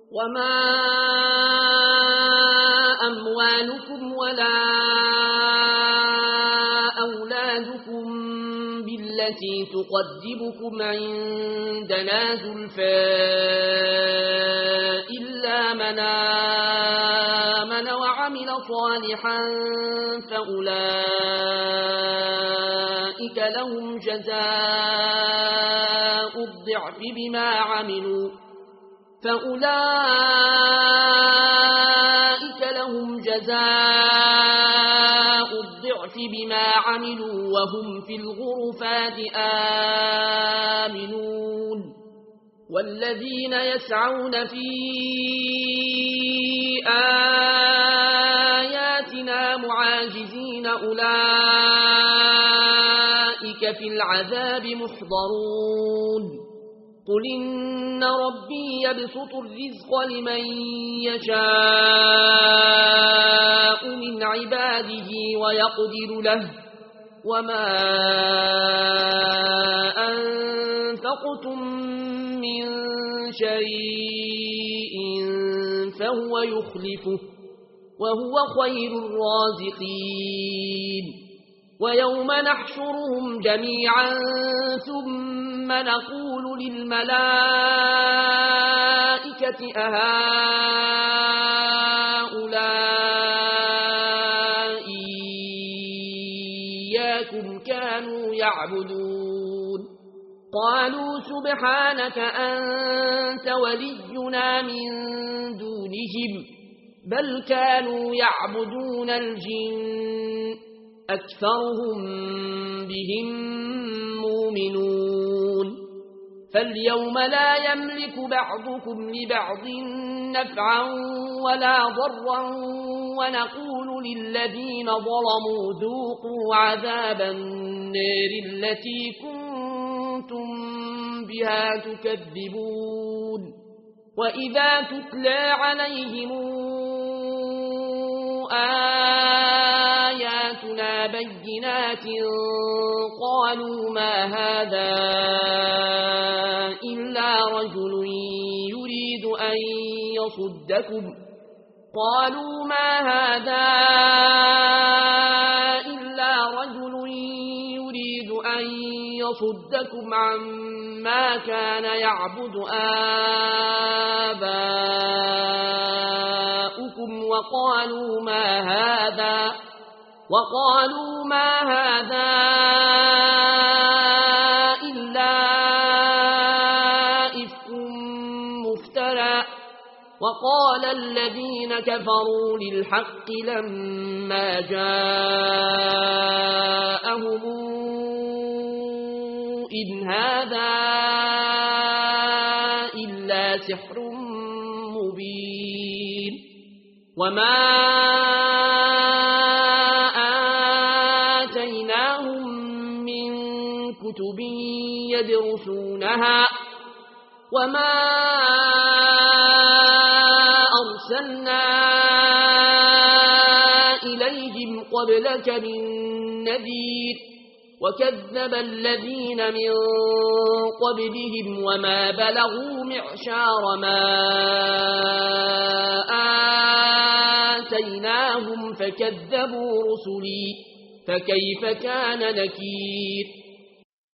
وما أموالكم ولا أولادكم بالتي تقدمكم عندنا زلفى إلا من آمن وعمل صالحا فأولئك لهم جزاء الضعف بما عملوا وهم في الغرفات آمنون والذين يسعون في آياتنا معاجزين أولئك في العذاب محضرون قل إن ربي يبسط الرزق لمن يشاء من عباده ويقدر له وما أنفقتم من شيء فهو يخلفه وهو خير الرازقين ويوم نحشرهم جميعا ثم نقول للملائكة أهؤلاء إياكم كانوا يعبدون قالوا سبحانك أنت ولينا من دونهم بل كانوا يعبدون الجن أكثرهم بهم مؤمنون فاليوم لا يملك بعضكم لبعض نفعا ولا ضرا ونقول للذين ظلموا ذوقوا عذاب النار التي كنتم بها تكذبون وإذا تتلى عليهم آياتنا بينات قالوا ما هذا إلا رجل يريد أن يصدكم عما كان يعبد آباؤكم وقالوا ما هذا إلا إفك مفترى وقال الذين كفروا للحق لما جاءهم إن هذا إلا سحر مبين وما آتيناهم من كتب يدرسونها وما أرسلنا إليهم قبلك من نذير وكذب الذين من قبلهم وما بلغوا معشار ما آتيناهم فكذبوا رسلي فكيف كان نكير